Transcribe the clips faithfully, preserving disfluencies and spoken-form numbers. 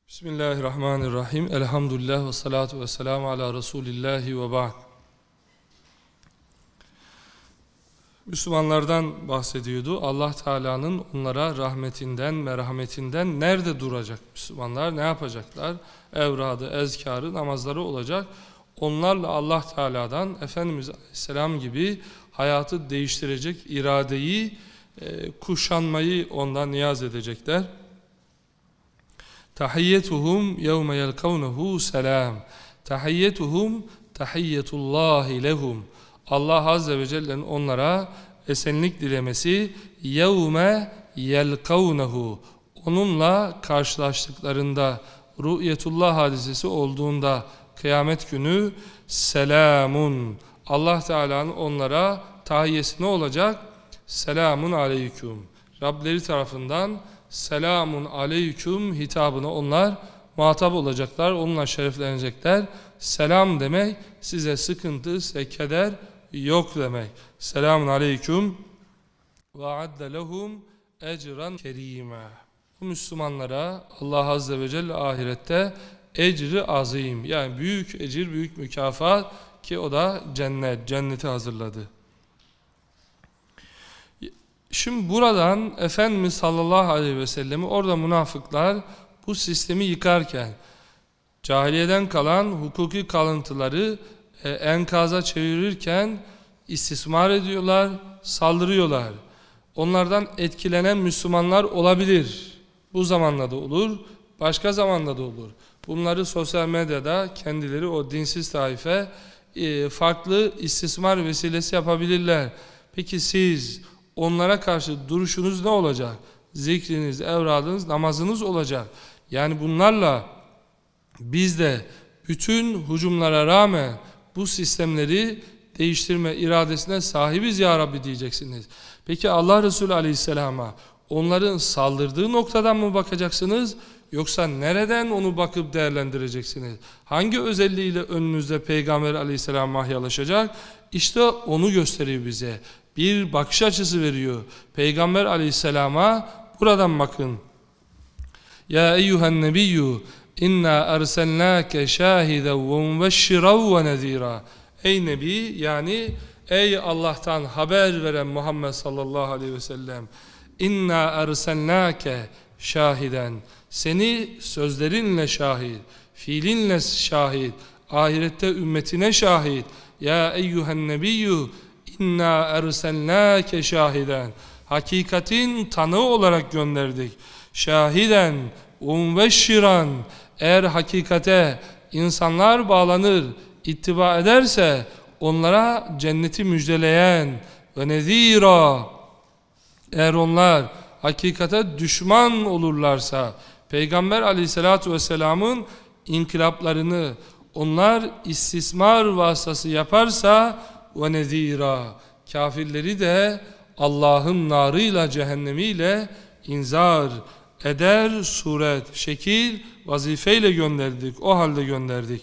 Bismillahirrahmanirrahim. Elhamdülillah ve salatu ve selamu ala Resulillahi ve ba'd. Müslümanlardan bahsediyordu. Allah Teala'nın onlara rahmetinden, merhametinden nerede duracak Müslümanlar? Ne yapacaklar? Evradı, ezkarı, namazları olacak. Onlarla Allah Teala'dan Efendimiz Aleyhisselam gibi hayatı değiştirecek iradeyi, e, kuşanmayı ondan niyaz edecekler. Tahiyyetuhum yevme yelkavnehu selam. Tahiyyetuhum tahiyyetullahi lehum. Allah Azze ve Celle'nin onlara esenlik dilemesi yevme yelkavnehu. Onunla karşılaştıklarında, ru'yetullah hadisesi olduğunda, kıyamet günü selamun. Allah Teala'nın onlara tahiyyesi ne olacak? Selamun aleyküm. Rableri tarafından selamun aleyküm hitabına onlar muhatap olacaklar, onunla şereflenecekler. Selam demek size sıkıntı, size keder yok demek. Selamun aleyküm ve adde lehum ecran kerime. Bu Müslümanlara Allah Azze ve Celle ahirette ecri azim, yani büyük ecir, büyük mükafat, ki o da cennet, cenneti hazırladı. Şimdi buradan Efendimiz sallallahu aleyhi ve sellem'i orada münafıklar bu sistemi yıkarken cahiliyeden kalan hukuki kalıntıları e, enkaza çevirirken istismar ediyorlar, saldırıyorlar. Onlardan etkilenen Müslümanlar olabilir. Bu zamanla da olur, başka zamanla da olur. Bunları sosyal medyada kendileri, o dinsiz taife e, farklı istismar vesilesi yapabilirler. Peki siz onlara karşı duruşunuz ne olacak? Zikriniz, evradınız, namazınız olacak. Yani bunlarla biz de bütün hücumlara rağmen bu sistemleri değiştirme iradesine sahibiz ya Rabbi diyeceksiniz. Peki Allah Resulü Aleyhisselam'a onların saldırdığı noktadan mı bakacaksınız? Yoksa nereden onu bakıp değerlendireceksiniz? Hangi özelliğiyle önünüzde Peygamber Aleyhisselam mahyalaşacak? İşte onu gösteriyor bize. Bir bakış açısı veriyor. Peygamber Aleyhisselam'a buradan bakın. Ya eyyuhen nebiyyü inna erselnâke şâhiden ve mübeşşiran ve nezîrâ. Ey Nebi, yani ey Allah'tan haber veren Muhammed sallallahu aleyhi ve sellem, inna erselnâke şahiden, seni sözlerinle şahit, fiilinle şahit, ahirette ümmetine şahit. Ya eyyuhen nebiyyü İnna erselnâke şahiden, hakikatin tanığı olarak gönderdik. Şahiden umveşşiran, eğer hakikate insanlar bağlanır, ittiba ederse onlara cenneti müjdeleyen, ve nezîrâ, eğer onlar hakikate düşman olurlarsa, Peygamber Aleyhisselatü Vesselam'ın inkılaplarını onlar istismar vasıtası yaparsa, ve nezîrâ, kafirleri de Allah'ın narıyla, cehennemiyle inzar eder suret, şekil, vazifeyle gönderdik. O halde gönderdik.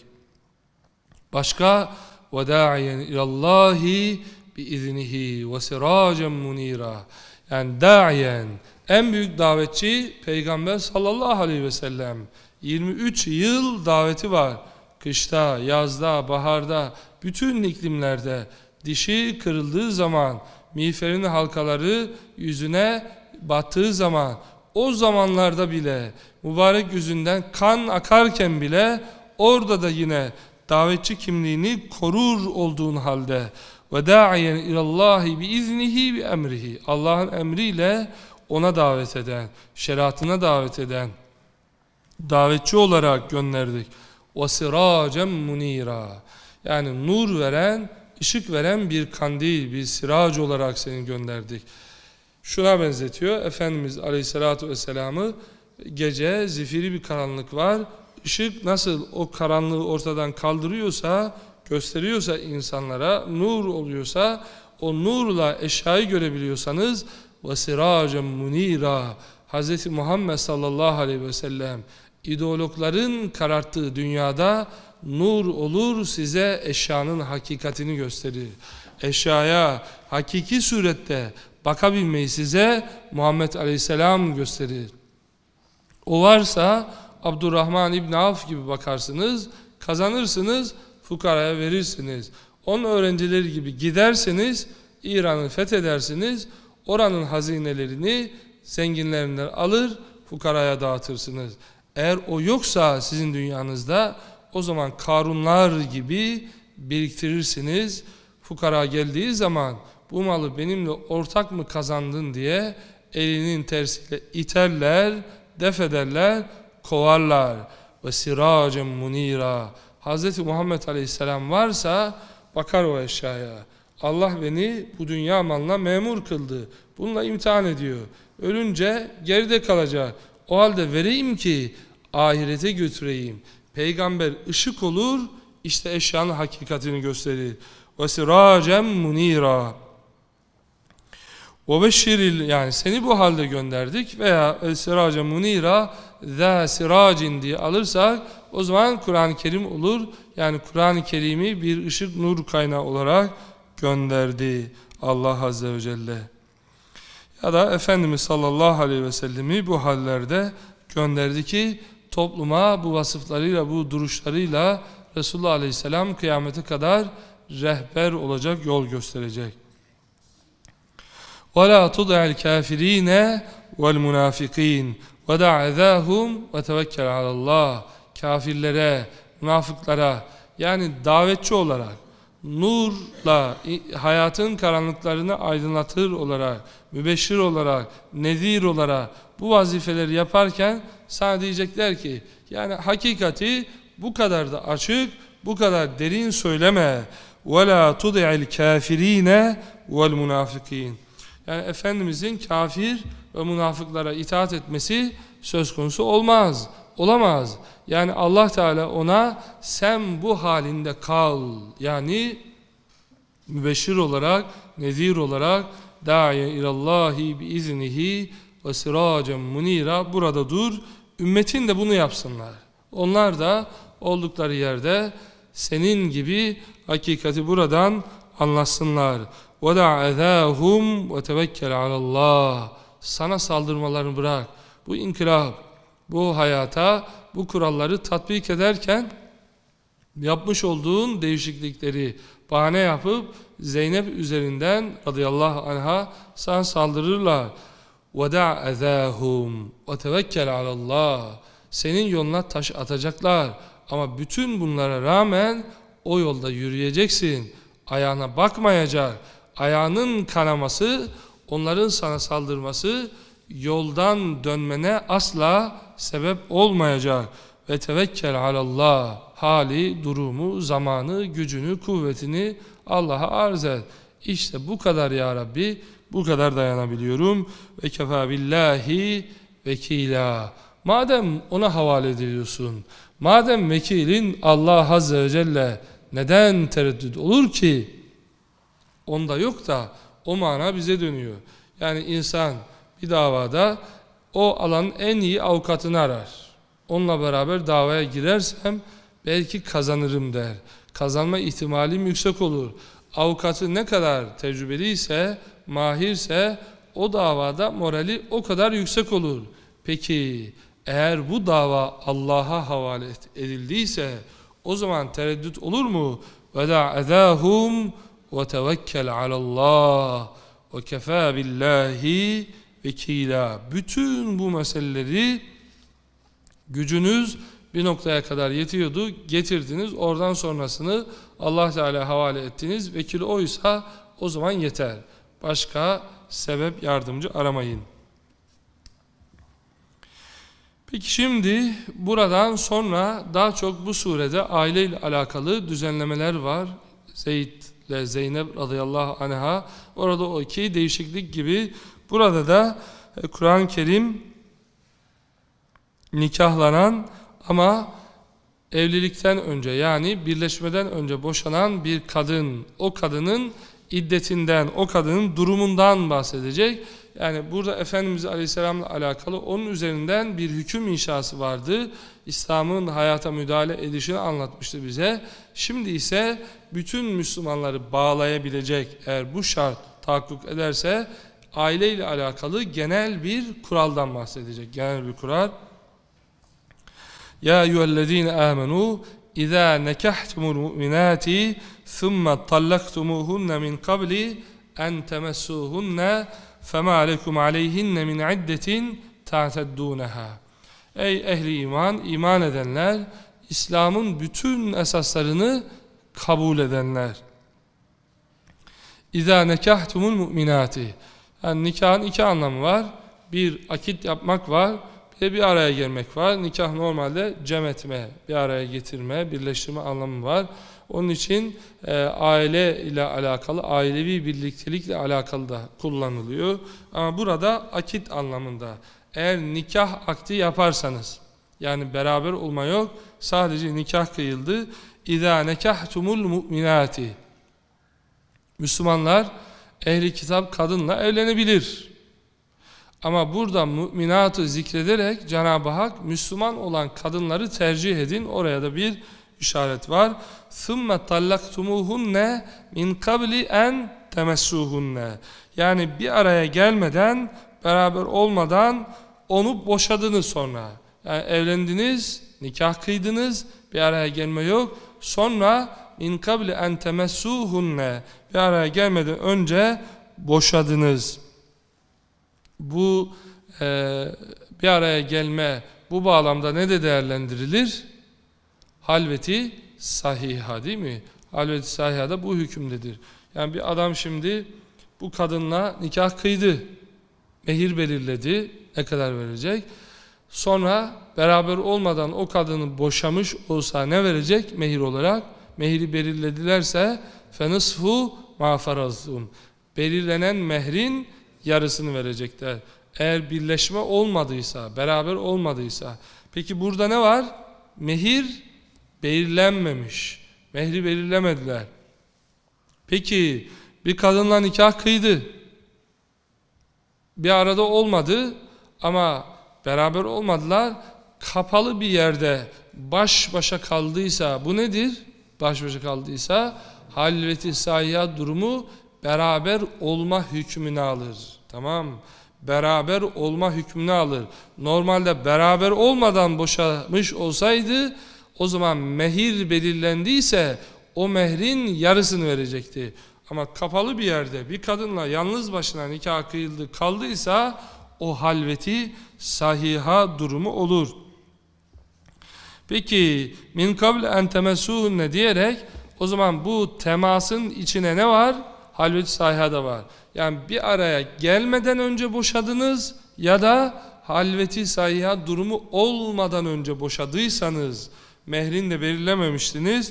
Başka ve dâ'iyen ilallâhi biiznihi ve sirâcen munîrâ. Yani dâ'iyen, en büyük davetçi Peygamber sallallahu aleyhi ve sellem. yirmi üç yıl daveti var. Kışta, yazda, baharda, bütün iklimlerde dişi kırıldığı zaman, miğferin halkaları yüzüne battığı zaman, o zamanlarda bile mübarek yüzünden kan akarken bile orada da yine davetçi kimliğini korur olduğun halde ve da'iyen ilallahi biiznihi bi emrihi, Allah'ın emriyle ona davet eden, şeriatına davet eden davetçi olarak gönderdik. Ve siracen munira, yani nur veren, ışık veren bir kandil, bir sirac olarak seni gönderdik. Şuna benzetiyor Efendimiz Aleyhisselatü Vesselam'ı, gece zifiri bir karanlık var, ışık nasıl o karanlığı ortadan kaldırıyorsa, gösteriyorsa insanlara, nur oluyorsa, o nurla eşyayı görebiliyorsanız ve siracen munira, Hz. Muhammed sallallahu aleyhi ve sellem ideologların kararttığı dünyada nur olur, size eşyanın hakikatini gösterir. Eşyaya hakiki surette bakabilmeyi size Muhammed Aleyhisselam gösterir. O varsa Abdurrahman İbni Avf gibi bakarsınız, kazanırsınız, fukaraya verirsiniz. Onun öğrencileri gibi gidersiniz, İran'ı fethedersiniz, oranın hazinelerini zenginlerinden alır, fukaraya dağıtırsınız. Eğer o yoksa sizin dünyanızda, o zaman Karunlar gibi biriktirirsiniz. Fukara geldiği zaman bu malı benimle ortak mı kazandın diye elinin tersiyle iterler, def ederler, kovarlar. Ve siracen munira. Hz. Muhammed Aleyhisselam varsa bakar o eşyaya. Allah beni bu dünya malına memur kıldı. Bununla imtihan ediyor. Ölünce geride kalacak. O halde vereyim ki ahirete götüreyim. Peygamber ışık olur, işte eşyanın hakikatini gösterir. وَسِرَاجًا مُنِيرًا وَبَشِّرِ yani seni bu halde gönderdik veya siraca munira za siracin diye alırsak o zaman Kur'an-ı Kerim olur. Yani Kur'an-ı Kerim'i bir ışık nur kaynağı olarak gönderdi Allah Azze ve Celle. Ya da Efendimiz sallallahu aleyhi ve sellemi bu hallerde gönderdi ki topluma bu vasıflarıyla, bu duruşlarıyla Resulullah Aleyhisselam kıyamete kadar rehber olacak, yol gösterecek. وَلَا تُضَعِ الْكَافِر۪ينَ وَالْمُنَافِق۪ينَ وَدَعْ اَذَاهُمْ وَتَوَكَّلْ عَلَى اللّٰهِ Kafirlere, münafıklara yani davetçi olarak, nurla hayatın karanlıklarını aydınlatır olarak, mübeşşir olarak, nezir olarak bu vazifeleri yaparken sana diyecekler ki yani hakikati bu kadar da açık, bu kadar derin söyleme. وَلَا تُضِعِ الْكَافِر۪ينَ وَالْمُنَافِق۪ينَ Yani Efendimizin kafir ve münafıklara itaat etmesi söz konusu olmaz, olamaz. Yani Allah Teala ona sen bu halinde kal, yani mübeşşir olarak, nezir olarak da'iye ilallahi biiznihi ve siracen munira burada dur, ümmetin de bunu yapsınlar. Onlar da oldukları yerde senin gibi hakikati buradan anlasınlar. وَدَعْ اَذَاهُمْ وَتَوَكَّلْ عَلَى اللّٰهِ Sana saldırmalarını bırak. Bu inkılap, bu hayata, bu kuralları tatbik ederken yapmış olduğun değişiklikleri bahane yapıp Zeynep üzerinden radıyallahu anha sana saldırırlar. وَدَعْ اَذَاهُمْ وَتَوَكَّلْ عَلَى اللّٰهِ Senin yoluna taş atacaklar. Ama bütün bunlara rağmen o yolda yürüyeceksin. Ayağına bakmayacak. Ayağının kanaması, onların sana saldırması yoldan dönmene asla sebep olmayacak. Ve tevekkel alallah. Hali, durumu, zamanı, gücünü, kuvvetini Allah'a arz et. İşte bu kadar ya Rabbi, bu kadar dayanabiliyorum. Ve kefâ billahi vekîlâ. Madem ona havale ediyorsun, madem vekilin Allah Azze ve Celle, neden tereddüt olur ki? Onda yok da o mana bize dönüyor. Yani insan bir davada o alanın en iyi avukatını arar. Onunla beraber davaya girersem belki kazanırım der. Kazanma ihtimalim yüksek olur. Avukatı ne kadar tecrübeliyse, mahirse o davada morali o kadar yüksek olur. Peki eğer bu dava Allah'a havale edildiyse o zaman tereddüt olur mu? وَدَعْ اَذَاهُمْ وَتَوَكَّلْ عَلَى اللّٰهِ وَكَفَى بِاللّٰهِ vekila. Bütün bu meseleleri gücünüz bir noktaya kadar yetiyordu, getirdiniz. Oradan sonrasını Allah Teala havale ettiniz. Vekil oysa o zaman yeter. Başka sebep, yardımcı aramayın. Peki şimdi buradan sonra daha çok bu surede aile ile alakalı düzenlemeler var. Zeyd ile Zeynep radıyallahu anha, orada o iki değişiklik gibi burada da Kur'an-ı Kerim nikahlanan ama evlilikten önce yani birleşmeden önce boşanan bir kadın, o kadının iddetinden, o kadının durumundan bahsedecek. Yani burada Efendimiz Aleyhisselam'la alakalı onun üzerinden bir hüküm inşası vardı. İslam'ın hayata müdahale edişini anlatmıştı bize. Şimdi ise bütün Müslümanları bağlayabilecek, eğer bu şart tahakkuk ederse, aile ile alakalı genel bir kuraldan bahsedecek. Genel bir kural. Ya eyyühellezine amenu İzâ nekahtumul mu'minâti thumma tallaktumuhunne min qabli en temessuhunne femâ lekum aleyhinne min iddetin ta'teddûneha. Ey ehli iman, iman edenler, İslam'ın bütün esaslarını kabul edenler. İzâ nekahtumul mu'minâti. Yani nikahın iki anlamı var. Bir, akit yapmak var. Bir de bir araya gelmek var. Nikah normalde cem etme, bir araya getirme, birleştirme anlamı var. Onun için e, aile ile alakalı, ailevi birliktelikle alakalı da kullanılıyor. Ama burada akit anlamında. Eğer nikah akdi yaparsanız, yani beraber olma yok, sadece nikah kıyıldı. İzâ nekahtumul mu'minâti. Müslümanlar ehli kitap kadınla evlenebilir. Ama burada müminatı zikrederek Cenab-ı Hak Müslüman olan kadınları tercih edin. Oraya da bir işaret var. ثُمَّ طَلَّقْتُمُوهُنَّ مِنْ قَبْلِ اَنْ تَمَسُّوهُنَّ. Yani bir araya gelmeden, beraber olmadan onu boşadınız sonra. Yani evlendiniz, nikah kıydınız, bir araya gelme yok. Sonra min kabli en temessuhunne, bir araya gelmeden önce boşadınız. Bu e, bir araya gelme bu bağlamda ne de değerlendirilir? Halveti sahiha, değil mi? Halveti sahiha da bu hükümdedir. Yani bir adam şimdi bu kadınla nikah kıydı, mehir belirledi, ne kadar verecek? Sonra beraber olmadan o kadını boşamış olsa ne verecek mehir olarak? Mehri belirledilerse فَنِصْفُ مَا فَرَزْتُمْ. Belirlenen mehrin yarısını verecekler. Eğer birleşme olmadıysa, beraber olmadıysa. Peki burada ne var? Mehir belirlenmemiş. Mehri belirlemediler. Peki bir kadınla nikah kıydı. Bir arada olmadı ama beraber olmadılar. Kapalı bir yerde baş başa kaldıysa bu nedir? Baş başa kaldıysa halveti sahiha durumu beraber olma hükmünü alır. Tamam. Beraber olma hükmünü alır. Normalde beraber olmadan boşamış olsaydı o zaman mehir belirlendiyse o mehrin yarısını verecekti. Ama kapalı bir yerde bir kadınla yalnız başına nikah kıyıldı kaldıysa o halveti sahiha durumu olur. Peki min kabl en temessuhunne diyerek o zaman bu temasın içine ne var? Halveti sahiha da var. Yani bir araya gelmeden önce boşadınız ya da halveti sahiha durumu olmadan önce boşadıysanız mehrini de belirlememiştiniz.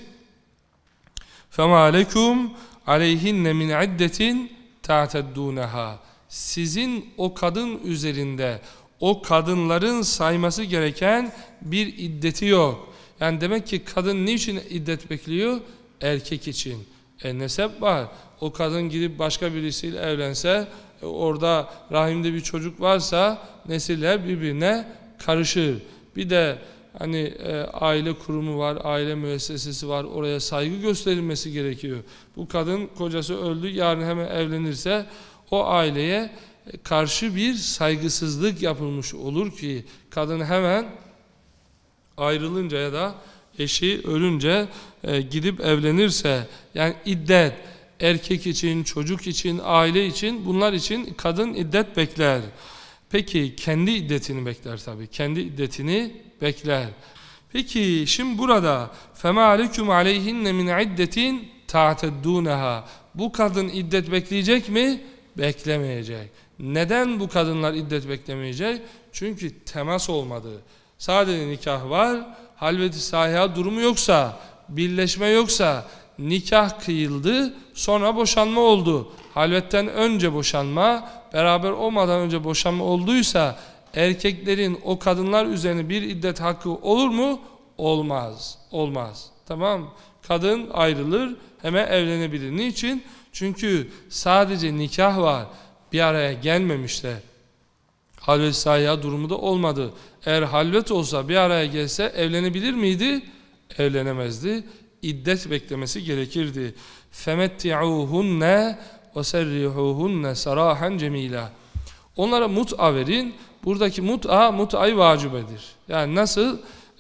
فَمَا عَلَيْكُمْ عَلَيْهِنَّ مِنْ عِدَّةٍ تَعْتَدُّونَهَا. Sizin o kadın üzerinde o kadınların sayması gereken bir iddeti yok. Yani demek ki kadın niçin iddet bekliyor? Erkek için. E nesep var. O kadın gidip başka birisiyle evlense, e, orada rahimde bir çocuk varsa nesiller birbirine karışır. Bir de hani e, aile kurumu var, aile müessesesi var, oraya saygı gösterilmesi gerekiyor. Bu kadın kocası öldü, yarın hemen evlenirse o aileye karşı bir saygısızlık yapılmış olur ki kadın hemen ayrılınca ya da eşi ölünce e, gidip evlenirse, yani iddet erkek için, çocuk için, aile için, bunlar için kadın iddet bekler. Peki kendi iddetini bekler tabii. Kendi iddetini bekler. Peki şimdi burada فَمَا عَلَيْكُمْ عَلَيْهِنَّ مِنْ عِدَّةٍ تَعْتَدُّونَهَا. Bu kadın iddet bekleyecek mi? Beklemeyecek. Neden bu kadınlar iddet beklemeyecek? Çünkü temas olmadı. Sadece nikah var, halveti sahiha durumu yoksa, birleşme yoksa, nikah kıyıldı, sonra boşanma oldu. Halvetten önce boşanma, beraber olmadan önce boşanma olduysa, erkeklerin o kadınlar üzerine bir iddet hakkı olur mu? Olmaz. Olmaz. Tamam. Kadın ayrılır, hemen evlenebilir. Niçin? Çünkü sadece nikah var. Bir araya gelmemişler. Halvet sahiha durumu da olmadı. Eğer halvet olsa bir araya gelse evlenebilir miydi? Evlenemezdi. İddet beklemesi gerekirdi. فَمَتِّعُوهُنَّ وَسَرِّحُوهُنَّ سَرَاحًا جَمِيلًا. Onlara mut'a verin. Buradaki mut'a, mut'ayı vacibedir. Yani nasıl?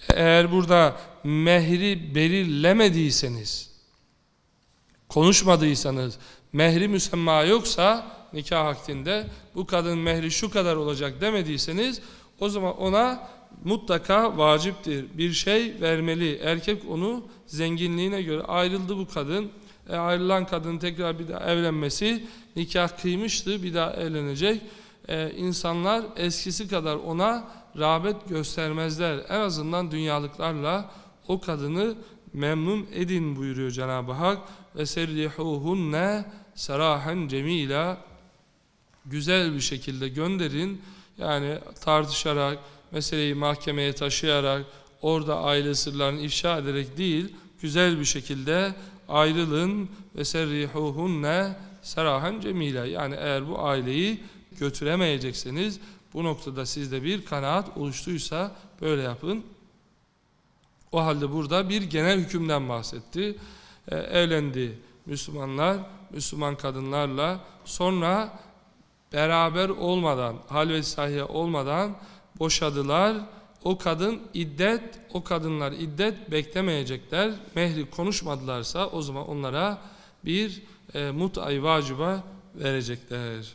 Eğer burada mehri belirlemediyseniz, konuşmadıysanız, mehri müsemma yoksa nikah akdinde bu kadın mehri şu kadar olacak demediyseniz, o zaman ona mutlaka vaciptir. Bir şey vermeli. Erkek onu zenginliğine göre, ayrıldı bu kadın. E, ayrılan kadın tekrar bir daha evlenmesi, nikah kıymıştı, bir daha evlenecek. E, insanlar eskisi kadar ona rağbet göstermezler. En azından dünyalıklarla o kadını memnun edin buyuruyor Cenab-ı Hak. Ve serrihuhunne serahen cemila, güzel bir şekilde gönderin. Yani tartışarak, meseleyi mahkemeye taşıyarak, orada aile sırlarını ifşa ederek değil, güzel bir şekilde ayrılın. Ve serrihuhunne serahen cemila, yani eğer bu aileyi götüremeyecekseniz, bu noktada sizde bir kanaat oluştuysa böyle yapın. O halde burada bir genel hükümden bahsetti. Ee, evlendi Müslümanlar, Müslüman kadınlarla, sonra beraber olmadan, halvet sahiye olmadan boşadılar. O kadın iddet, o kadınlar iddet beklemeyecekler. Mehri konuşmadılarsa o zaman onlara bir e, mut'ay vaciba verecekler.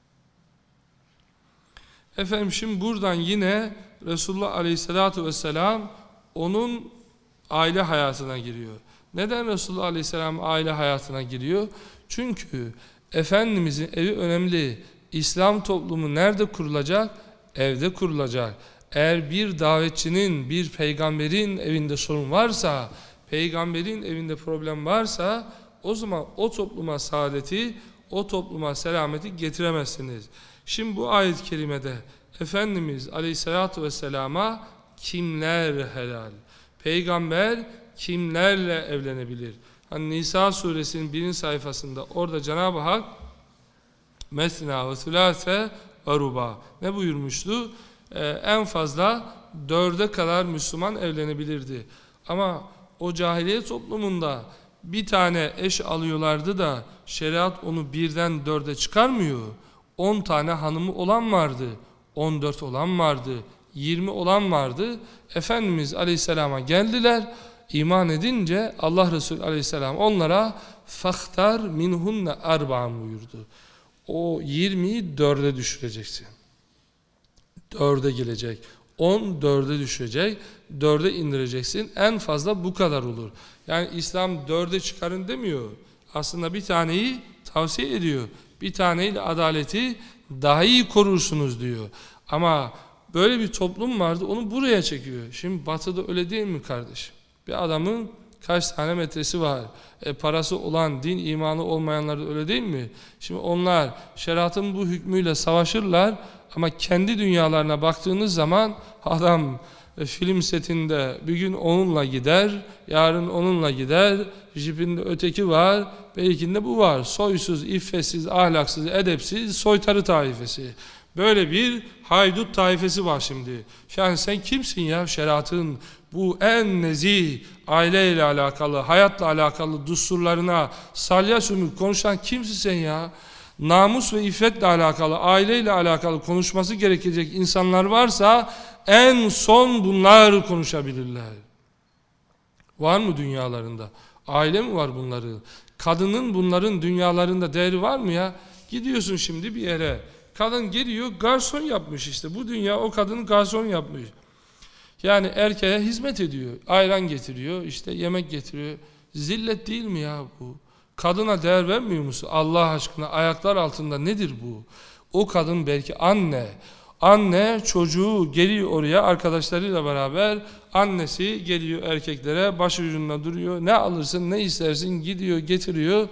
Efendim şimdi buradan yine Resulullah Aleyhisselatü Vesselam onun aile hayatına giriyor. Neden Resulullah Aleyhisselam aile hayatına giriyor? Çünkü Efendimizin evi önemli. İslam toplumu nerede kurulacak? Evde kurulacak. Eğer bir davetçinin, bir peygamberin evinde sorun varsa, peygamberin evinde problem varsa, o zaman o topluma saadeti, o topluma selameti getiremezsiniz. Şimdi bu ayet-i kerimede Efendimiz Aleyhisselatü Vesselam'a kimler helal? Peygamber kimlerle evlenebilir? Hani Nisa suresinin birinci sayfasında orada Cenab-ı Hak Mesna ve sülase ve ruba ne buyurmuştu? Ee, en fazla dörde kadar Müslüman evlenebilirdi. Ama o cahiliye toplumunda bir tane eş alıyorlardı da şeriat onu birden dörde çıkarmıyor. On tane hanımı olan vardı, on dört olan vardı, yirmi olan vardı. Efendimiz Aleyhisselam'a geldiler, iman edince Allah Resulü Aleyhisselam onlara "Fahtar minhunne arba'an" buyurdu. O yirmiyi dörde düşüreceksin. Dörde gelecek. On dörde düşecek. Dörde indireceksin. En fazla bu kadar olur. Yani İslam dörde çıkarın demiyor. Aslında bir taneyi tavsiye ediyor. Bir taneyle adaleti daha iyi korursunuz diyor. Ama böyle bir toplum vardı, onu buraya çekiyor. Şimdi batıda öyle değil mi kardeşim? Bir adamın kaç tane metresi var? E, parası olan, din imanı olmayanlar da öyle değil mi? Şimdi onlar şeriatın bu hükmüyle savaşırlar ama kendi dünyalarına baktığınız zaman adam e, film setinde bir gün onunla gider, yarın onunla gider, jipinde öteki var, belkinde bu var. Soysuz, iffetsiz, ahlaksız, edepsiz, soytarı taifesi. Böyle bir haydut taifesi var şimdi. Yani sen kimsin ya şeriatın bu en nezih aileyle alakalı, hayatla alakalı düsturlarına salya sümük konuşan kimsin sen ya? Namus ve iffetle alakalı, aileyle alakalı konuşması gerekecek insanlar varsa en son bunlar konuşabilirler. Var mı dünyalarında? Aile mi var bunların? Kadının bunların dünyalarında değeri var mı ya? Gidiyorsun şimdi bir yere. Kadın geliyor, garson yapmış işte. Bu dünya o kadını garson yapmış. Yani erkeğe hizmet ediyor. Ayran getiriyor, işte yemek getiriyor. Zillet değil mi ya bu? Kadına değer vermiyor musun? Allah aşkına ayaklar altında nedir bu? O kadın belki anne. Anne çocuğu geliyor oraya arkadaşlarıyla beraber. Annesi geliyor erkeklere başucunda duruyor. Ne alırsın ne istersin gidiyor getiriyor.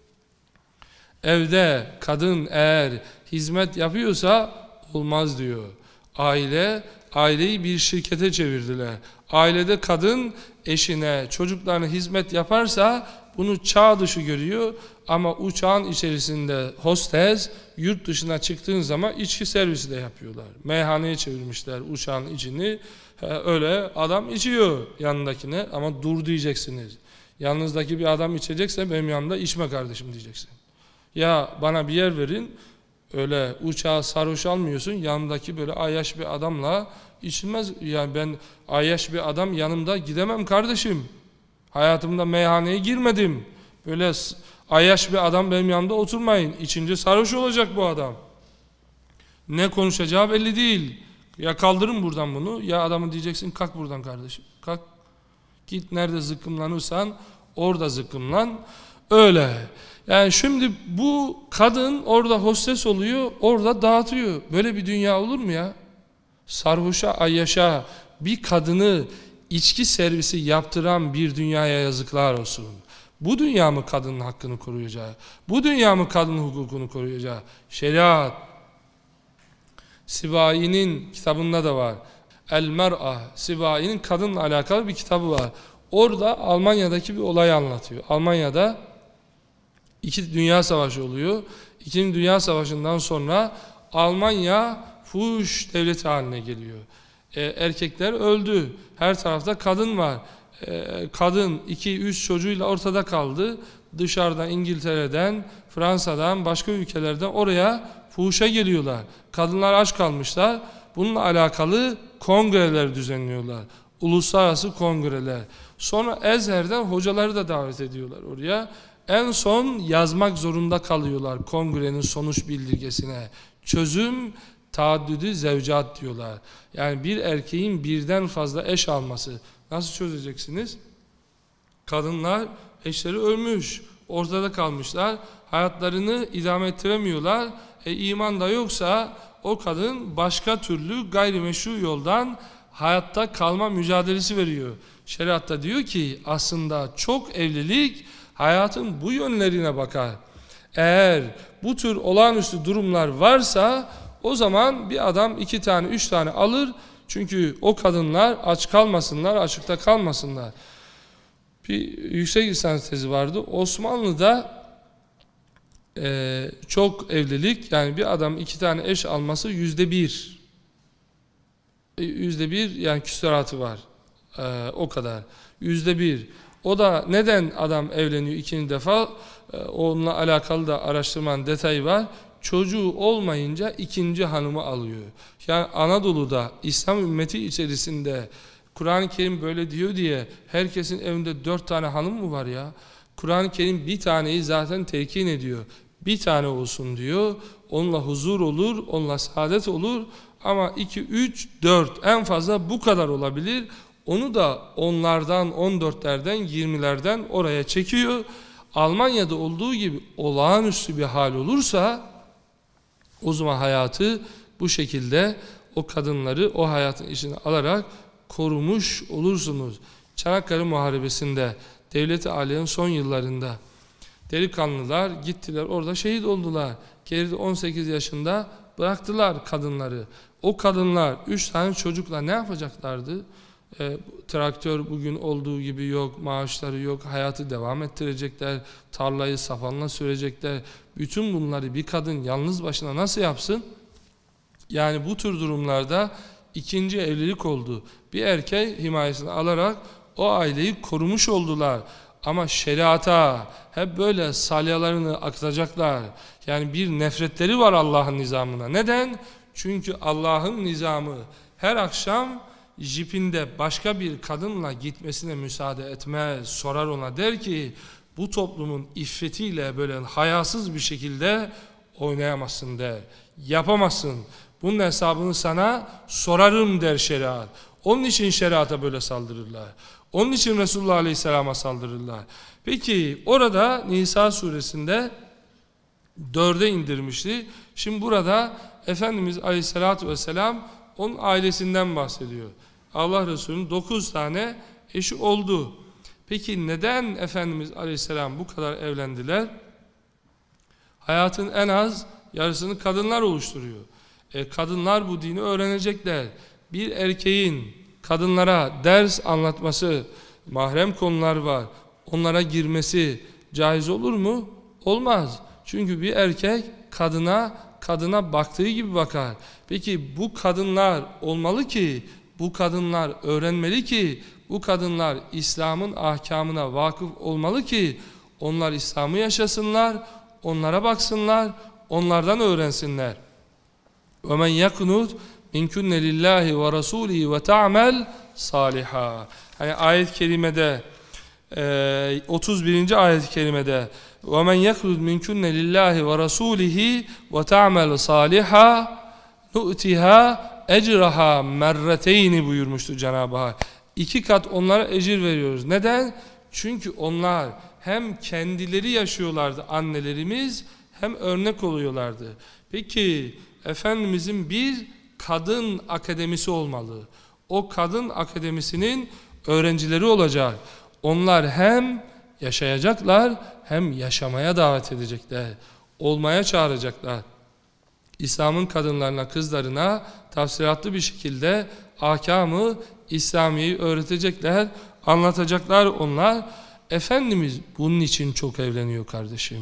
Evde kadın eğer hizmet yapıyorsa olmaz diyor. Aile, aileyi bir şirkete çevirdiler. Ailede kadın eşine, çocuklarına hizmet yaparsa bunu çağ dışı görüyor. Ama uçağın içerisinde hostes, yurt dışına çıktığın zaman içki servisi de yapıyorlar. Meyhaneye çevirmişler uçağın içini. Öyle adam içiyor yanındakine ama dur diyeceksiniz. Yanınızdaki bir adam içecekse benim yanımda içme kardeşim diyeceksin. Ya bana bir yer verin, Öyle uçağa sarhoş almıyorsun, yanındaki böyle ayyaş bir adamla içilmez. Yani ben ayyaş bir adam yanımda gidemem kardeşim. Hayatımda meyhaneye girmedim. Böyle ayyaş bir adam benim yanımda oturmayın. İçince sarhoş olacak bu adam. Ne konuşacağı belli değil. Ya kaldırın buradan bunu, ya adamı diyeceksin kalk buradan kardeşim. Kalk. Git nerede zıkkımlanırsan orada zıkkımlan. Öyle. Yani şimdi bu kadın orada hostes oluyor, orada dağıtıyor. Böyle bir dünya olur mu ya? Sarhoşa, ayyaşa bir kadını içki servisi yaptıran bir dünyaya yazıklar olsun. Bu dünya mı kadının hakkını koruyacak? Bu dünya mı kadının hukukunu koruyacak? Şeriat. Sibai'nin kitabında da var. El Mer'a. Sibai'nin kadınla alakalı bir kitabı var. Orada Almanya'daki bir olayı anlatıyor. Almanya'da İki Dünya Savaşı oluyor. İkinci Dünya Savaşı'ndan sonra Almanya fuhuş devleti haline geliyor. E, erkekler öldü. Her tarafta kadın var. E, kadın iki üç çocuğuyla ortada kaldı. Dışarıdan İngiltere'den, Fransa'dan, başka ülkelerden oraya fuhuşa geliyorlar. Kadınlar aç kalmışlar. Bununla alakalı kongreler düzenliyorlar. Uluslararası kongreler. Sonra Ezher'den hocaları da davet ediyorlar oraya. En son yazmak zorunda kalıyorlar kongrenin sonuç bildirgesine. Çözüm taaddüdü zevcat diyorlar. Yani bir erkeğin birden fazla eş alması. Nasıl çözeceksiniz? Kadınlar eşleri ölmüş, ortada kalmışlar. Hayatlarını idame ettiremiyorlar. E, iman da yoksa o kadın başka türlü gayrimeşru yoldan hayatta kalma mücadelesi veriyor. Şeriatta diyor ki aslında çok evlilik hayatın bu yönlerine bakar. Eğer bu tür olağanüstü durumlar varsa o zaman bir adam iki tane üç tane alır. Çünkü o kadınlar aç kalmasınlar, açıkta kalmasınlar. Bir yüksek lisans tezi vardı. Osmanlı'da e, çok evlilik, yani bir adam iki tane eş alması yüzde bir. Yüzde bir yani küsuratı var. E, o kadar. Yüzde bir. O da neden adam evleniyor ikinci defa? E, onunla alakalı da araştırmanın detayı var. Çocuğu olmayınca ikinci hanımı alıyor. Yani Anadolu'da İslam ümmeti içerisinde Kur'an-ı Kerim böyle diyor diye herkesin evinde dört tane hanım mı var ya? Kur'an-ı Kerim bir taneyi zaten telkin ediyor. Bir tane olsun diyor. Onunla huzur olur, onunla saadet olur. Ama iki, üç, dört en fazla bu kadar olabilir. Onu da onlardan, on dörtlerden, yirmilerden oraya çekiyor. Almanya'da olduğu gibi olağanüstü bir hal olursa o zaman hayatı bu şekilde o kadınları o hayatın içine alarak korumuş olursunuz. Çanakkale Muharebesi'nde Devlet-i Aliye'nin son yıllarında delikanlılar gittiler, orada şehit oldular. Geride on sekiz yaşında bıraktılar kadınları. O kadınlar üç tane çocukla ne yapacaklardı? E, traktör bugün olduğu gibi yok, maaşları yok, hayatı devam ettirecekler, tarlayı sapanla sürecekler. Bütün bunları bir kadın yalnız başına nasıl yapsın? Yani bu tür durumlarda ikinci evlilik oldu. Bir erkek himayesini alarak o aileyi korumuş oldular. Ama şeriata hep böyle salyalarını aktaracaklar. Yani bir nefretleri var Allah'ın nizamına. Neden? Çünkü Allah'ın nizamı her akşam jipinde başka bir kadınla gitmesine müsaade etmez. Sorar ona, der ki bu toplumun iffetiyle böyle hayasız bir şekilde oynayamazsın der. Yapamazsın. Bunun hesabını sana sorarım der şeriat. Onun için şeriata böyle saldırırlar. Onun için Resulullah Aleyhisselam'a saldırırlar. Peki orada Nisa suresinde dörde indirmişti. Şimdi burada Efendimiz Aleyhisselatü Vesselam onun ailesinden bahsediyor. Allah Resulü'nün dokuz tane eşi oldu. Peki neden Efendimiz Aleyhisselam bu kadar evlendiler? Hayatın en az yarısını kadınlar oluşturuyor. E, kadınlar bu dini öğrenecekler. Bir erkeğin kadınlara ders anlatması, mahrem konular var, onlara girmesi caiz olur mu? Olmaz. Çünkü bir erkek kadına kadına baktığı gibi bakar. Peki bu kadınlar olmalı ki, bu kadınlar öğrenmeli ki, bu kadınlar İslam'ın ahkamına vakıf olmalı ki onlar İslam'ı yaşasınlar, onlara baksınlar, onlardan öğrensinler. وَمَنْ يَقْنُدْ مِنْكُنَّ لِلّٰهِ وَرَسُولِهِ وَتَعْمَلْ صَالِحًا. Hani ayet-i kerimede otuz birinci ayet-i kerimede وَمَنْ يَقْنُدْ مِنْكُنَّ لِلّٰهِ وَرَسُولِهِ وَتَعْمَلْ صَالِحًا نُؤْتِهَا اَجْرَهَا مَرَّتَيْنِ buyurmuştu Cenab-ı Hak. İki kat onlara ecir veriyoruz. Neden? Çünkü onlar hem kendileri yaşıyorlardı, annelerimiz, hem örnek oluyorlardı. Peki Efendimizin bir kadın akademisi olmalı. O kadın akademisinin öğrencileri olacak. Onlar hem yaşayacaklar hem yaşamaya davet edecekler. Olmaya çağıracaklar. İslam'ın kadınlarına, kızlarına tafsiratlı bir şekilde ahkamı İslamiye'yi öğretecekler, anlatacaklar onlar. Efendimiz bunun için çok evleniyor kardeşim.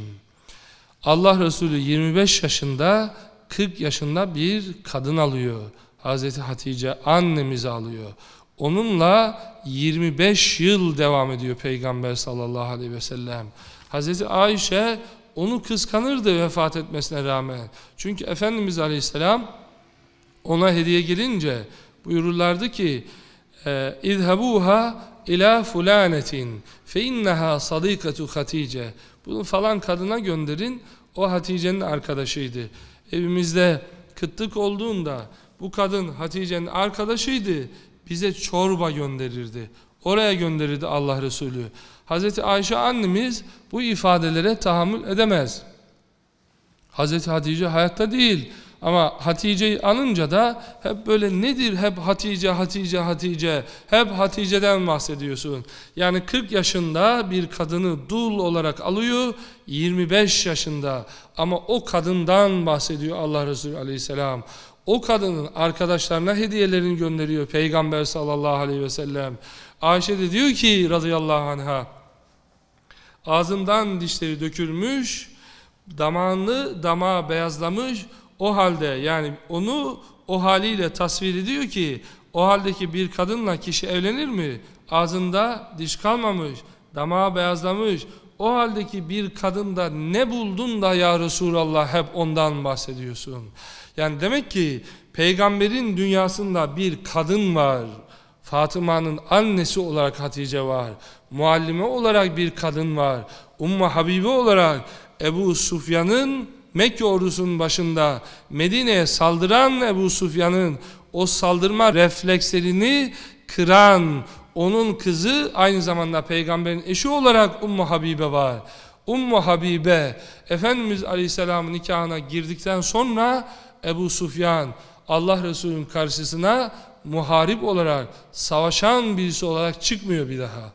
Allah Resulü yirmi beş yaşında, kırk yaşında bir kadın alıyor. Hazreti Hatice annemizi alıyor. Onunla yirmi beş yıl devam ediyor Peygamber sallallahu aleyhi ve sellem. Hazreti Ayşe onu kıskanırdı vefat etmesine rağmen. Çünkü Efendimiz aleyhisselam ona hediye gelince buyururlardı ki اِذْهَبُوهَا اِلَى فُلَانَةٍ فَاِنَّهَا صَدِيقَةُ Hatice. Bunu falan kadına gönderin, o Hatice'nin arkadaşıydı. Evimizde kıtlık olduğunda bu kadın Hatice'nin arkadaşıydı, bize çorba gönderirdi. Oraya gönderirdi Allah Resulü. Hazreti Ayşe annemiz bu ifadelere tahammül edemez. Hazreti Hatice hayatta değil. Ama Hatice'yi anınca da hep böyle nedir hep Hatice, Hatice, Hatice, hep Hatice'den bahsediyorsun. Yani kırk yaşında bir kadını dul olarak alıyor, yirmi beş yaşında. Ama o kadından bahsediyor Allah Resulü aleyhisselam. O kadının arkadaşlarına hediyelerini gönderiyor Peygamber sallallahu aleyhi ve sellem. Ayşe de diyor ki radıyallahu anha, ağzından dişleri dökülmüş, damağını damağı beyazlamış, o halde yani onu o haliyle tasvir ediyor ki o haldeki bir kadınla kişi evlenir mi? Ağzında diş kalmamış, damağı beyazlamış, o haldeki bir kadında ne buldun da ya Resulallah hep ondan bahsediyorsun. Yani demek ki peygamberin dünyasında bir kadın var. Fatıma'nın annesi olarak Hatice var. Muallime olarak bir kadın var. Ummu Habibe olarak Ebu Sufyan'ın Mekke ordusunun başında Medine'ye saldıran Ebu Sufyan'ın o saldırma reflekslerini kıran onun kızı aynı zamanda peygamberin eşi olarak Ummu Habibe var. Ummu Habibe Efendimiz Aleyhisselam'ın nikahına girdikten sonra Ebu Sufyan Allah Resulü'nün karşısına muharip olarak savaşan birisi olarak çıkmıyor bir daha.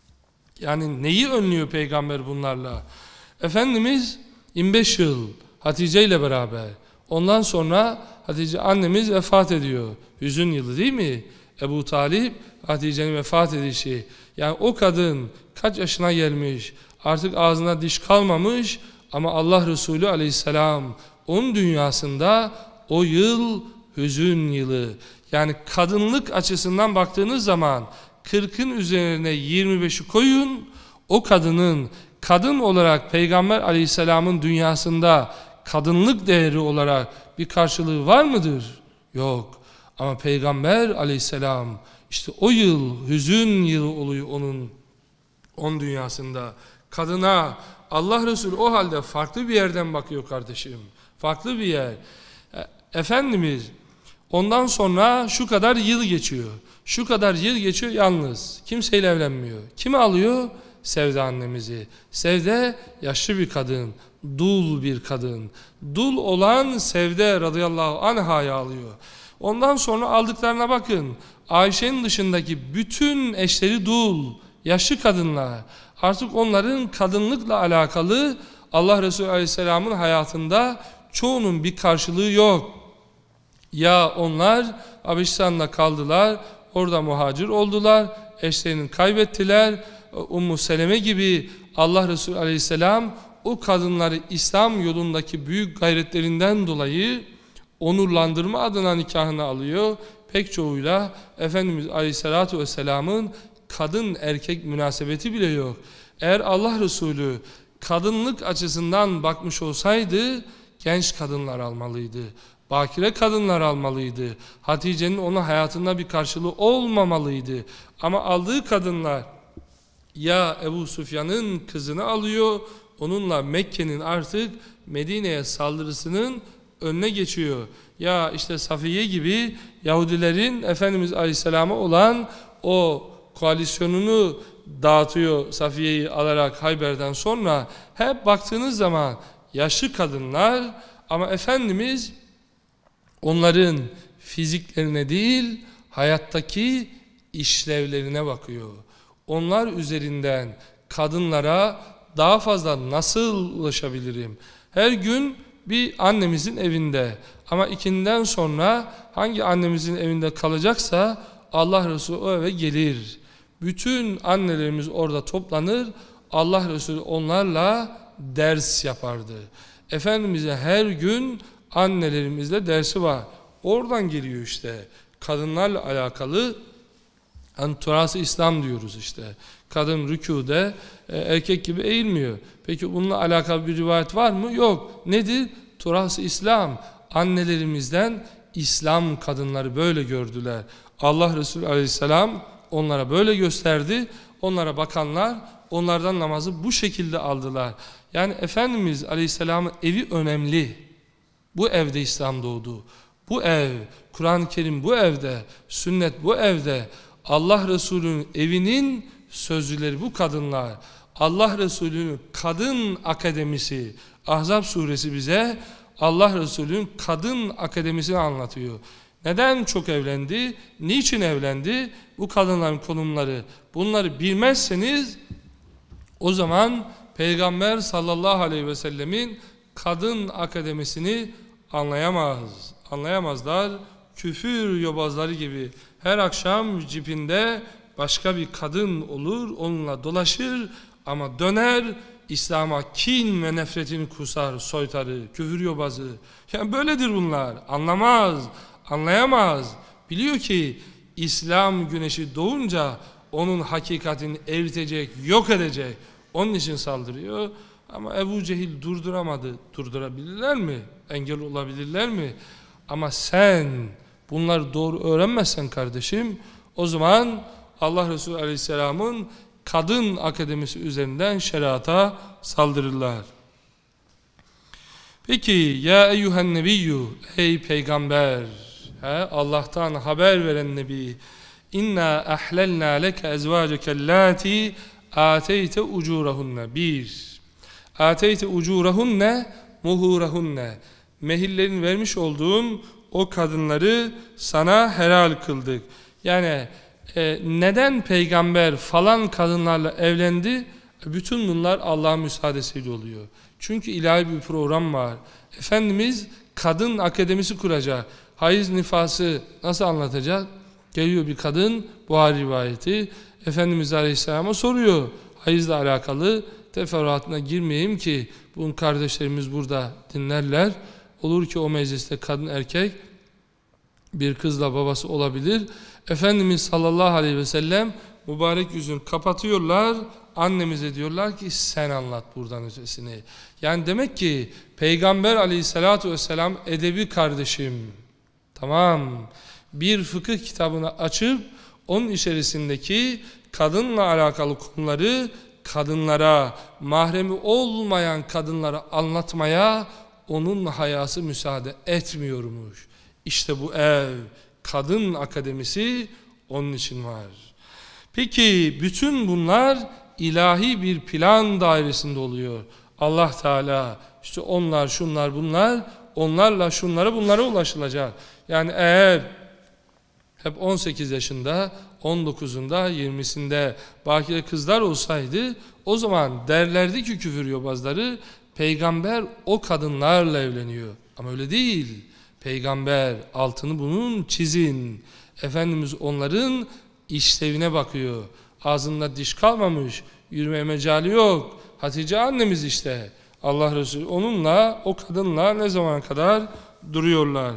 Yani neyi önlüyor peygamber bunlarla? Efendimiz yirmi beş yıl Hatice ile beraber. Ondan sonra Hatice annemiz vefat ediyor. Hüzün yılı değil mi? Ebu Talip Hatice'nin vefat edişi. Yani o kadın kaç yaşına gelmiş, artık ağzına diş kalmamış ama Allah Resulü aleyhisselam onun dünyasında o yıl hüzün yılı. Yani kadınlık açısından baktığınız zaman kırkın üzerine yirmi beşi koyun, o kadının kadın olarak Peygamber aleyhisselamın dünyasında kadınlık değeri olarak bir karşılığı var mıdır? Yok. Ama Peygamber aleyhisselam işte o yıl hüzün yılı oluyor onun onun dünyasında. Kadına Allah Resulü o halde farklı bir yerden bakıyor kardeşim. Farklı bir yer. Efendimiz ondan sonra şu kadar yıl geçiyor. Şu kadar yıl geçiyor yalnız. Kimseyle evlenmiyor. Kimi alıyor? Sevde annemizi. Sevde yaşlı bir kadın. Dul bir kadın. Dul olan Sevde radıyallahu anha'yı alıyor. Ondan sonra aldıklarına bakın. Ayşe'nin dışındaki bütün eşleri dul. Yaşlı kadınlar. Artık onların kadınlıkla alakalı Allah Resulü aleyhisselamın hayatında çoğunun bir karşılığı yok. Ya onlar Habeşistan'da kaldılar, orada muhacir oldular, eşlerini kaybettiler. Ummu Seleme gibi Allah Resulü aleyhisselam o kadınları İslam yolundaki büyük gayretlerinden dolayı onurlandırma adına nikahını alıyor. Pek çoğuyla Efendimiz aleyhissalatu vesselamın kadın erkek münasebeti bile yok. Eğer Allah Resulü kadınlık açısından bakmış olsaydı genç kadınlar almalıydı. Bakire kadınlar almalıydı. Hatice'nin onun hayatında bir karşılığı olmamalıydı. Ama aldığı kadınlar ya Ebu Süfyan'ın kızını alıyor, onunla Mekke'nin artık Medine'ye saldırısının önüne geçiyor. Ya işte Safiye gibi Yahudilerin Efendimiz Aleyhisselam'a olan o koalisyonunu dağıtıyor Safiye'yi alarak Hayber'den sonra. Hep baktığınız zaman yaşlı kadınlar ama Efendimiz onların fiziklerine değil hayattaki işlevlerine bakıyor. Onlar üzerinden kadınlara daha fazla nasıl ulaşabilirim? Her gün bir annemizin evinde ama ikinden sonra hangi annemizin evinde kalacaksa Allah Resulü o eve gelir. Bütün annelerimiz orada toplanır. Allah Resulü onlarla ders yapardı. Efendimiz'e her gün annelerimizle dersi var. Oradan geliyor işte. Kadınlarla alakalı hani Turas-ı İslam diyoruz işte. Kadın rükûde e, erkek gibi eğilmiyor. Peki bununla alakalı bir rivayet var mı? Yok. Nedir? Turas-ı İslam. Annelerimizden İslam kadınları böyle gördüler. Allah Resulü Aleyhisselam onlara böyle gösterdi. Onlara bakanlar onlardan namazı bu şekilde aldılar. Yani Efendimiz Aleyhisselam'ın evi önemli. Bu evde İslam doğdu. Bu ev, Kur'an-ı Kerim bu evde, sünnet bu evde. Allah Resulü'nün evinin sözcüleri bu kadınlar. Allah Resulü'nün kadın akademisi, Ahzab suresi bize Allah Resulü'nün kadın akademisini anlatıyor. Neden çok evlendi? Niçin evlendi? Bu kadınların konumları. Bunları bilmezseniz o zaman Peygamber sallallahu aleyhi ve sellemin kadın akademisini anlayamaz. Anlayamazlar. Küfür yobazları gibi her akşam cipinde başka bir kadın olur, onunla dolaşır ama döner İslam'a kin ve nefretini kusar, soytarı, küfür yobazı. Yani böyledir bunlar. Anlamaz, anlayamaz. Biliyor ki İslam güneşi doğunca onun hakikatini eritecek, yok edecek. Onun için saldırıyor. Ama Ebu Cehil durduramadı. Durdurabilirler mi? Engel olabilirler mi? Ama sen bunları doğru öğrenmezsen kardeşim, o zaman Allah Resulü Aleyhisselam'ın kadın akademisi üzerinden şeriata saldırırlar. Peki ya eyyühen nebiyyü, ey peygamber, he, Allah'tan haber veren nebi, inna ahlelna leke ezvacekellati ateyte ucurahunne. Bir, ateyte ucurahunne muhurahunne, mehillerini vermiş olduğum o kadınları sana helal kıldık. Yani e, neden peygamber falan kadınlarla evlendi? Bütün bunlar Allah'ın müsaadesiyle oluyor. Çünkü ilahi bir program var. Efendimiz kadın akademisi kuracak. Hayız nifası nasıl anlatacak? Geliyor bir kadın, Buhari rivayeti, Efendimiz Aleyhisselam'a soruyor. Hayızla alakalı teferruatına girmeyeyim ki bunun kardeşlerimiz burada dinlerler. Olur ki o mecliste kadın erkek bir kızla babası olabilir. Efendimiz sallallahu aleyhi ve sellem mübarek yüzünü kapatıyorlar. Annemize diyorlar ki sen anlat buradan ötesini. Yani demek ki Peygamber aleyhissalatu vesselam edebi kardeşim. Tamam. Bir fıkıh kitabını açıp onun içerisindeki kadınla alakalı konuları kadınlara, mahremi olmayan kadınlara anlatmaya onun hayası müsaade etmiyormuş. İşte bu ev, kadın akademisi onun için var. Peki bütün bunlar ilahi bir plan dairesinde oluyor. Allah Teala işte onlar, şunlar, bunlar, onlarla şunlara, bunlara ulaşılacak. Yani eğer hep on sekiz yaşında, on dokuzunda, yirmisinde bakire kızlar olsaydı o zaman derlerdi ki küfür yobazları, peygamber o kadınlarla evleniyor. Ama öyle değil. Peygamber, altını bunun çizin. Efendimiz onların işlevine bakıyor. Ağzında diş kalmamış, yürüme mecali yok. Hatice annemiz işte. Allah Resulü onunla, o kadınla ne zamana kadar duruyorlar?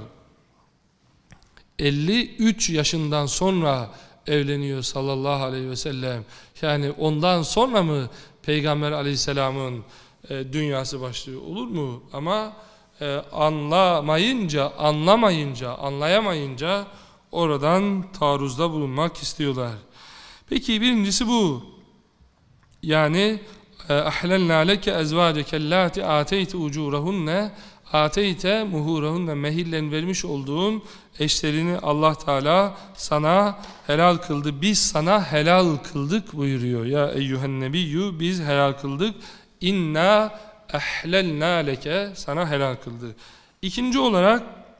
elli üç yaşından sonra evleniyor sallallahu aleyhi ve sellem. Yani ondan sonra mı Peygamber aleyhisselamın e, dünyası başlıyor? Olur mu? Ama e, anlamayınca, anlamayınca, anlayamayınca oradan taarruzda bulunmak istiyorlar. Peki birincisi bu. Yani اَحْلَلْنَا لَكَ اَزْوَاجَكَ اللّٰتِ آتَيْتِ اُجُورَهُنَّ Ateyte muhurahunna, mehirlerini vermiş olduğun eşlerini Allah Teala sana helal kıldı. Biz sana helal kıldık buyuruyor. Ya eyyühen nebiyyü, biz helal kıldık. İnna ehlelna leke, sana helal kıldı. İkinci olarak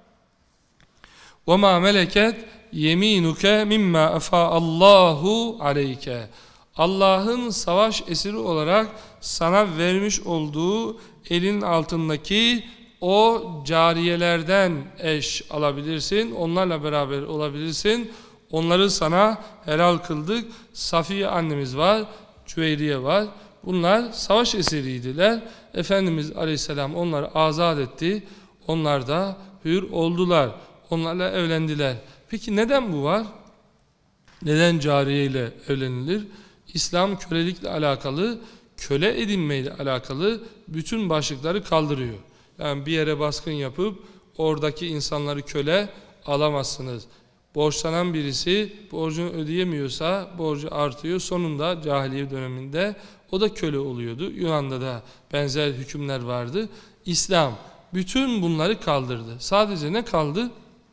وَمَا مَلَكَتْ يَمِينُكَ مِمَّا اَفَا اللّٰهُ عَلَيْكَ. Allah'ın savaş esiri olarak sana vermiş olduğu elin altındaki o cariyelerden eş alabilirsin, onlarla beraber olabilirsin. Onları sana helal kıldık. Safiye annemiz var, Cüveyriye var. Bunlar savaş esiriydiler. Efendimiz Aleyhisselam onları azat etti. Onlar da hür oldular. Onlarla evlendiler. Peki neden bu var? Neden cariye ile evlenilir? İslam kölelikle alakalı, köle edinmeyle alakalı bütün başlıkları kaldırıyor. Yani bir yere baskın yapıp oradaki insanları köle alamazsınız. Borçlanan birisi borcunu ödeyemiyorsa borcu artıyor. Sonunda cahiliye döneminde o da köle oluyordu. Yunan'da da benzer hükümler vardı. İslam bütün bunları kaldırdı. Sadece ne kaldı?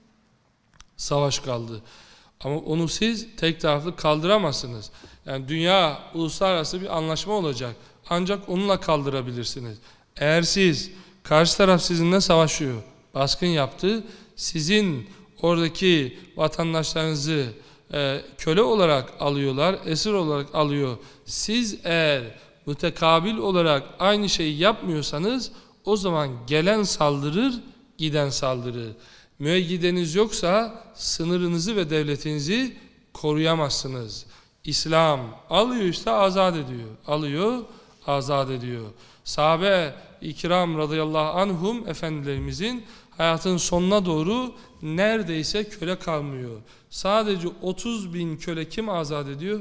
Savaş kaldı. Ama onu siz tek taraflı kaldıramazsınız. Yani dünya uluslararası bir anlaşma olacak. Ancak onunla kaldırabilirsiniz. Eğer siz, karşı taraf sizinle savaşıyor, baskın yaptı, sizin oradaki vatandaşlarınızı e, köle olarak alıyorlar, esir olarak alıyor. Siz eğer mütekabil olarak aynı şeyi yapmıyorsanız o zaman gelen saldırır, giden saldırır. Müeyyideniz yoksa sınırınızı ve devletinizi koruyamazsınız. İslam alıyor işte, azat ediyor. Alıyor, azat ediyor. Sahabe-i kiram radıyallahu anhum efendilerimizin hayatın sonuna doğru neredeyse köle kalmıyor. Sadece otuz bin köle kim azat ediyor?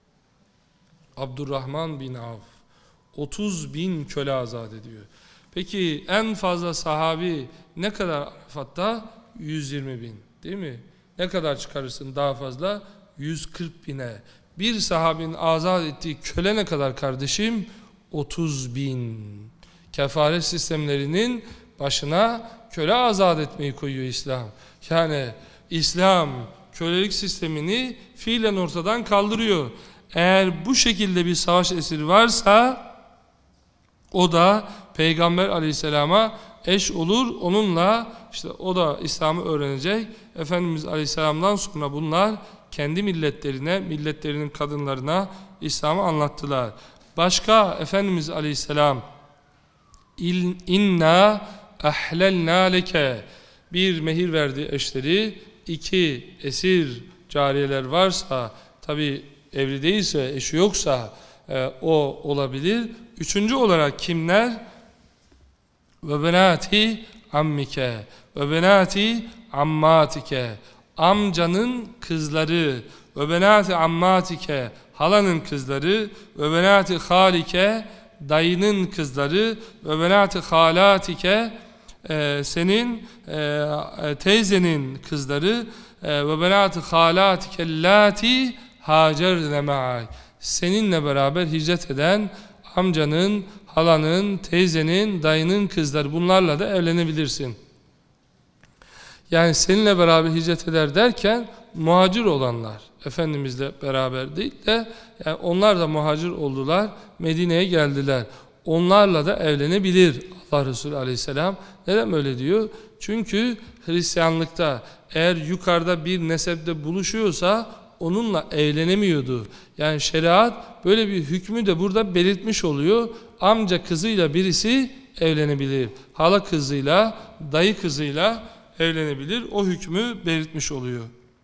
Abdurrahman bin Avf. otuz bin köle azat ediyor. Peki en fazla sahabi ne kadar Arafat'ta? yüz yirmi bin, değil mi? Ne kadar çıkarırsın daha fazla? yüz kırk bine. Bir sahabinin azat ettiği köle ne kadar kardeşim? otuz bin. Kefaret sistemlerinin başına köle azat etmeyi koyuyor İslam. Yani İslam kölelik sistemini fiilen ortadan kaldırıyor. Eğer bu şekilde bir savaş esiri varsa o da Peygamber Aleyhisselam'a eş olur. Onunla işte o da İslam'ı öğrenecek. Efendimiz Aleyhisselam'dan sonra bunlar kendi milletlerine, milletlerinin kadınlarına İslam'ı anlattılar. Başka Efendimiz Aleyhisselam inna ahlelna leke, bir mehir verdi eşleri, iki esir cariyeler varsa, tabi evli değilse, eşi yoksa e, o olabilir. Üçüncü olarak kimler? Ve benati ammike ve benati ammatike, amcanın kızları, ve benati ammatike, halanın kızları, ve benati halike, dayının kızları, ve benati halatike, e, senin e, teyzenin kızları, e, ve benati halatike lati hacerne ma'ak, seninle beraber hicret eden amcanın, halanın, teyzenin, dayının kızları, bunlarla da evlenebilirsin. Yani seninle beraber hicret eder derken muhacir olanlar, Efendimizle beraber değil de yani onlar da muhacir oldular, Medine'ye geldiler. Onlarla da evlenebilir Allah Resulü Aleyhisselam. Neden öyle diyor? Çünkü Hristiyanlıkta eğer yukarıda bir nesepte buluşuyorsa onunla evlenemiyordu. Yani şeriat böyle bir hükmü de burada belirtmiş oluyor. Amca kızıyla birisi evlenebilir. Hala kızıyla, dayı kızıyla evlenebilir. O hükmü belirtmiş oluyor.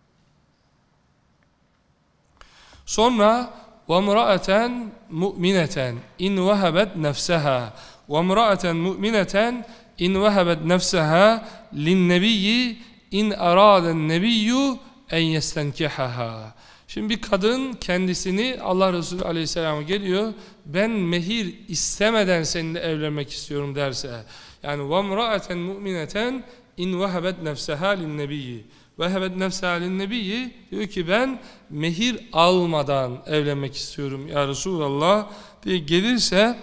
Sonra وَمْرَأَةً مُؤْمِنَةً اِنْ وَهَبَتْ نَفْسَهَا وَمْرَأَةً مُؤْمِنَةً اِنْ وَهَبَتْ نَفْسَهَا لِلنَّبِيِّ اِنْ اَرَادَ النَّبِيُّ اَنْ يَسْتَنْكِحَهَا. Şimdi bir kadın kendisini Allah Resulü Aleyhisselam'a geliyor, ben mehir istemeden seninle evlenmek istiyorum derse, yani وَمْرَأَةً مُؤْمِنَةً اِنْ وَهَبَتْ نَفْسَهَا لِلنَّبِيِّ وَهَبَتْ نَفْسَهَا لِلنَّبِيِّ diyor ki ben mehir almadan evlenmek istiyorum ya Resulallah diye gelirse,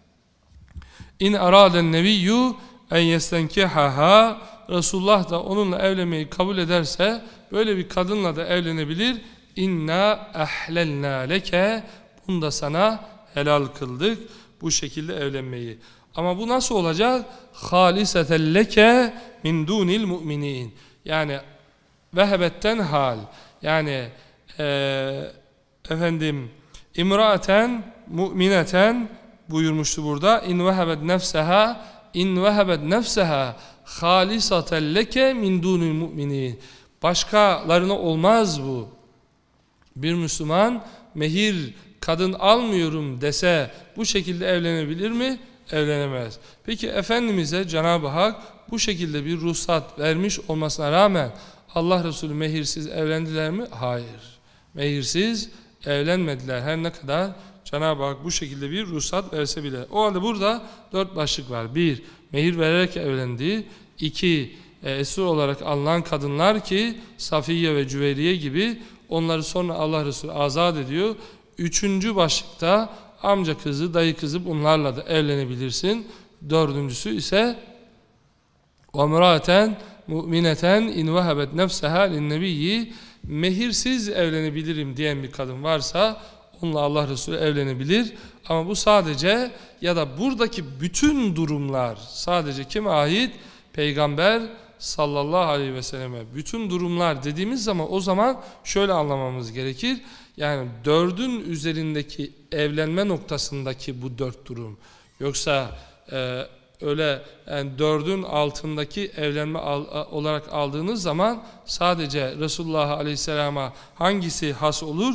in araden nebiyyu en yestenkihaha, Resulullah da onunla evlenmeyi kabul ederse böyle bir kadınla da evlenebilir. İnna ahlelna leke, bunu da sana helal kıldık bu şekilde evlenmeyi. Ama bu nasıl olacak? Haliseten leke min dunil mu'minin. Yani vehebetten hal. Yani e, efendim imraaten mu'mineten buyurmuştu burada. İn vehebet nefseha in vehebet nefseha halisaten leke min dunil mu'minin. Başkalarına olmaz bu. Bir Müslüman mehir kadın almıyorum dese bu şekilde evlenebilir mi? Evlenemez. Peki Efendimiz'e Cenab-ı Hak bu şekilde bir ruhsat vermiş olmasına rağmen Allah Resulü mehirsiz evlendiler mi? Hayır. Mehirsiz evlenmediler. Her ne kadar Cenab-ı Hak bu şekilde bir ruhsat verse bile. O halde burada dört başlık var. Bir, mehir vererek evlendi. İki, esir olarak alınan kadınlar ki Safiye ve Cüveyriye gibi, onları sonra Allah Resulü azat ediyor. Üçüncü başlıkta amca kızı, dayı kızı, bunlarla da evlenebilirsin. Dördüncüsü ise وَمْرَاتًا مُؤْمِنَةً اِنْ وَهَبَتْ نَفْسَهَا لِلنَّبِيِّ mehirsiz evlenebilirim diyen bir kadın varsa onunla Allah Resulü evlenebilir. Ama bu sadece, ya da buradaki bütün durumlar sadece kime ait? Peygamber sallallahu aleyhi ve selleme. Bütün durumlar dediğimiz zaman o zaman şöyle anlamamız gerekir. Yani dördün üzerindeki evlenme noktasındaki bu dört durum. Yoksa e, öyle yani dördün altındaki evlenme al, olarak aldığınız zaman sadece Resulullah aleyhisselama hangisi has olur?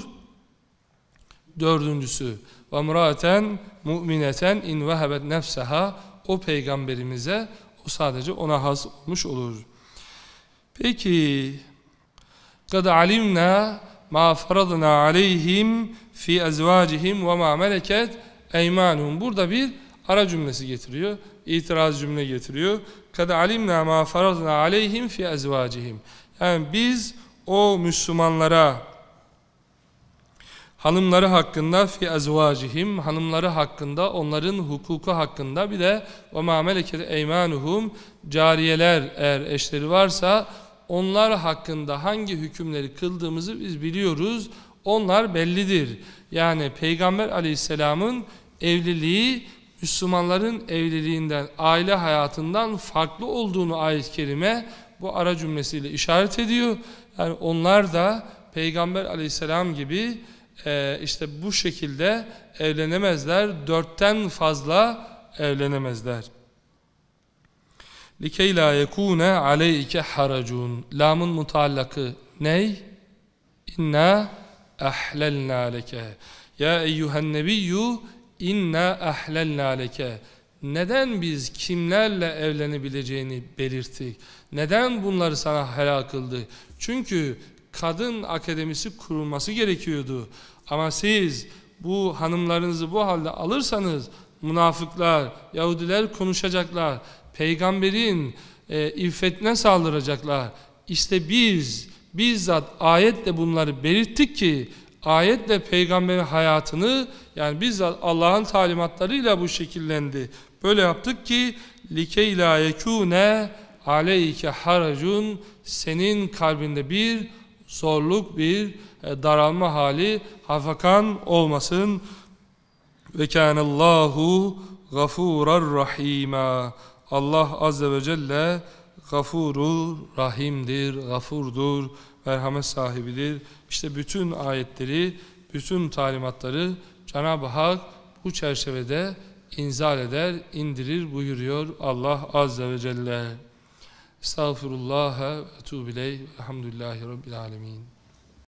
Dördüncüsü. وَمْرَاتًا مُؤْمِنَةً اِنْ وَهَبَتْ نَفْسَهَا, o peygamberimize, o sadece ona has olmuş olur. Peki قَدْ عَلِمْنَا مَا فَرَضْنَا عَلَيْهِمْ فِي أَزْوَاجِهِمْ وَمَا مَلَكَتْ اَيْمَانُهُمْ. Burada bir ara cümlesi getiriyor. İtiraz cümle getiriyor. قَدْ عَلِمْنَا مَا فَرَضْنَا عَلَيْهِمْ فِي أَزْوَاجِهِمْ. Yani biz o Müslümanlara hanımları hakkında, fi ezvacihim, hanımları hakkında, onların hukuku hakkında, bir de ve ma meleket eymanuhum, cariyeler eğer eşleri varsa onlar hakkında hangi hükümleri kıldığımızı biz biliyoruz. Onlar bellidir. Yani Peygamber aleyhisselamın evliliği Müslümanların evliliğinden, aile hayatından farklı olduğunu ayet-i kerime bu ara cümlesiyle işaret ediyor. Yani onlar da Peygamber aleyhisselam gibi Ee, işte bu şekilde evlenemezler. Dörtten fazla evlenemezler. لِكَيْ لَا يَكُونَ عَلَيْكَ حَرَجُونَ. Lamın mutallakı ney? İnna ahlelna leke. Ya eyyühen nebiyyü inna ahlelna leke. Neden biz kimlerle evlenebileceğini belirttik? Neden bunları sana helal kıldık? Çünkü kadın akademisi kurulması gerekiyordu. Ama siz bu hanımlarınızı bu halde alırsanız münafıklar, Yahudiler konuşacaklar. Peygamberin e, iffetine saldıracaklar. İşte biz bizzat ayetle bunları belirttik ki ayetle peygamberin hayatını, yani bizzat Allah'ın talimatlarıyla bu şekillendi. Böyle yaptık ki likey la yekune aleyke haracun, senin kalbinde bir zorluk, bir daralma hali, hafakan olmasın. Ve kânallâhu gafûrar rahîmâ. Allah azze ve celle gafurur, rahimdir, gafurdur, merhamet sahibidir. İşte bütün ayetleri, bütün talimatları Cenab-ı Hak bu çerçevede inzal eder, indirir buyuruyor Allah azze ve celle. Estağfirullah ve etûbü ileyh. Elhamdülillahi Rabbil alemin.